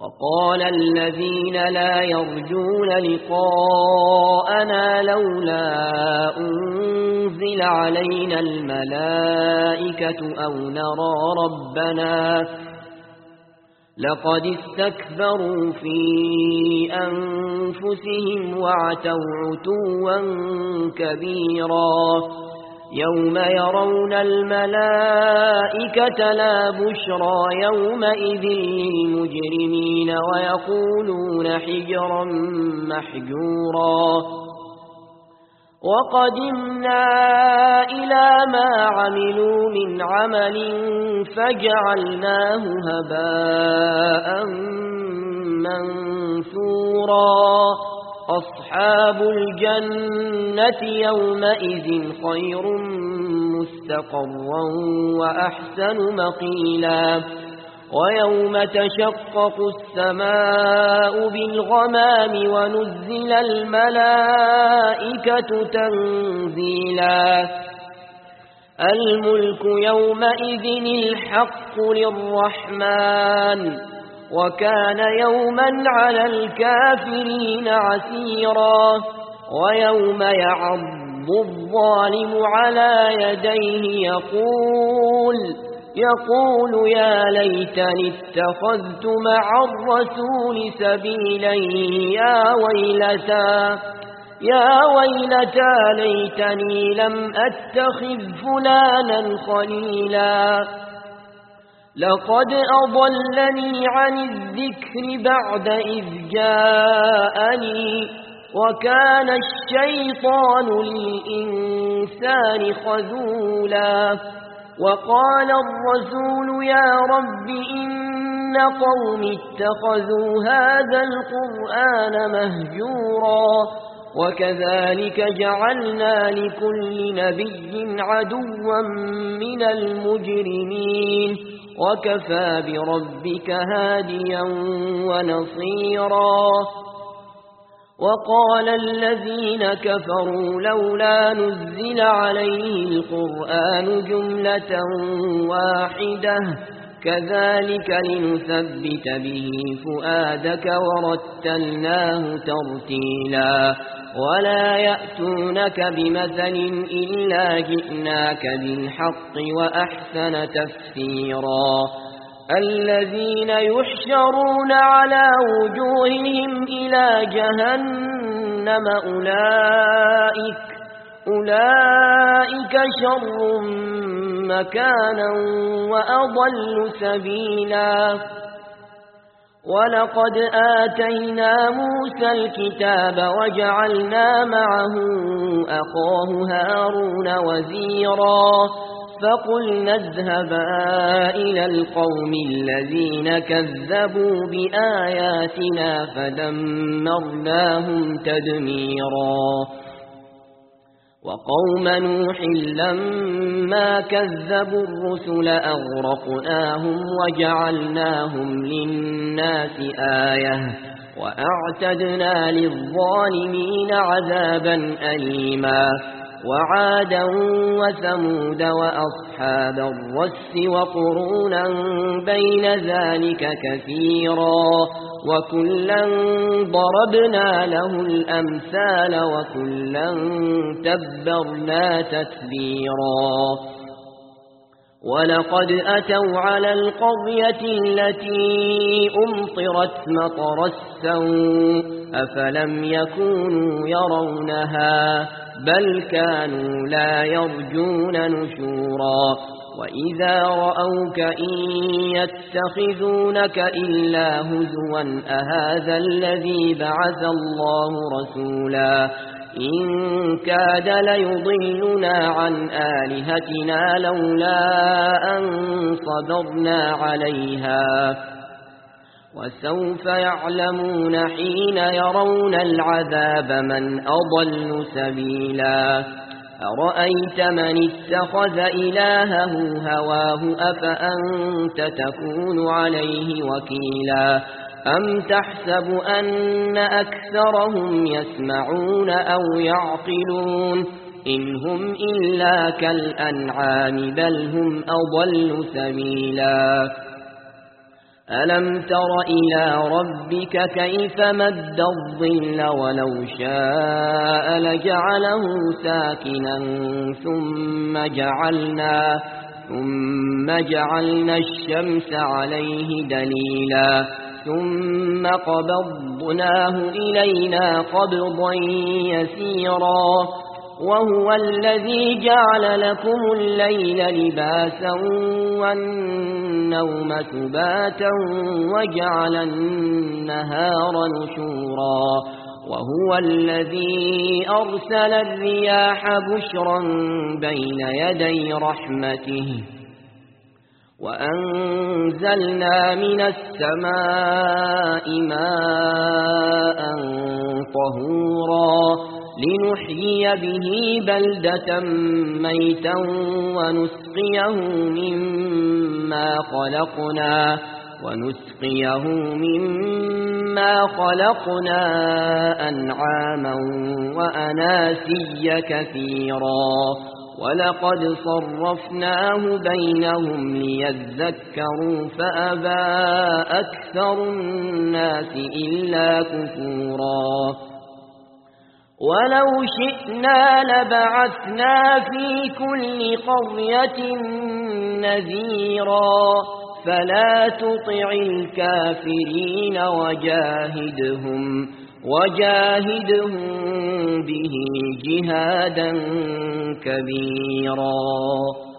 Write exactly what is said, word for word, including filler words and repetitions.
وقال الذين لا يرجون لقاءنا لولا أنزل علينا الملائكة أو نرى ربنا لقد استكبروا في أنفسهم وعتوا عتوا كبيرا يوم يرون الملائكة لا بشرى يومئذ للمجرمين ويقولون حجرا محجورا وقدمنا إلى ما عملوا من عمل فجعلناه هباء منثورا أصحاب الجنة يومئذ خير مستقرا وأحسن مقيلا ويوم تشقق السماء بالغمام ونزل الملائكة تنزيلا الملك يومئذ الحق للرحمن وكان يوما على الكافرين عسيرا ويوم يعض الظالم على يديه يقول يقول يا ليتني اتخذت مع الرسول سبيلا يا ويلتى يا ويلتى ليتني لم أتخذ فلانا خليلا لقد أضلني عن الذكر بعد إذ جاءني وكان الشيطان للإنسان خذولا وقال الرسول يا رب إن قوم اتخذوا هذا القرآن مهجورا وكذلك جعلنا لكل نبي عدوا من المجرمين وكفى بربك هاديا ونصيرا وقال الذين كفروا لولا نزل عليه القرآن جملة واحدة كذلك لنثبت به فؤادك ورتلناه ترتيلا ولا يأتونك بمثل إلا جئناك بالحق وأحسن تفسيرا الذين يحشرون على وجوههم إلى جهنم أولئك أولئك شر مكانا وأضل سبيلا ولقد آتينا موسى الكتاب وجعلنا معه أخاه هارون وزيرا فقلنا اذهبا إلى القوم الذين كذبوا بآياتنا فدمرناهم تدميرا وقوم نوح لما كذبوا الرسل أغرقناهم وجعلناهم للناس آية وأعتدنا للظالمين عذابا أليما وعادا وثمود وأصحاب الرس وقرونا بين ذلك كثيرا وكلا ضربنا له الأمثال وكلا تبرنا تتبيرا ولقد أتوا على القرية التي أمطرت مطر السوء أفلم يكونوا يرونها بل كانوا لا يرجون نشورا وإذا رأوك إن يتخذونك إلا هزوا أهذا الذي بعث الله رسولا إن كاد ليضلنا عن آلهتنا لولا أن صبرنا عليها وسوف يعلمون حين يرون العذاب من أضل سبيلا أرأيت من اتخذ إلهه هواه أفأنت تكون عليه وكيلا أم تحسب أن أكثرهم يسمعون أو يعقلون إن هم إلا كالأنعام بل هم أضل سبيلا ألم تر إلى ربك كيف مد الظل ولو شاء لجعله ساكنا ثم جعلنا ثم جعلنا الشمس عليه دليلا ثم قبضناه إلينا قبضا يسيرا وهو الذي جعل لكم الليل لباسا والنوم سباتا وجعل النهار نشورا وهو الذي أرسل الرياح بشرا بين يدي رحمته وأنزلنا من السماء ماء طهورا لنحيي به بلدة ميتا ونسقيه مما خلقنا ونسقيه مما خلقنا أنعاما وأناسيا كثيرا ولقد صرفناه بينهم ليذكروا فأبى أكثر الناس إلا كفورا ولو شئنا لبعثنا في كل قرية نذيرا فلا تطع الكافرين وجاهدهم وجاهدهم به جهادا كبيرا.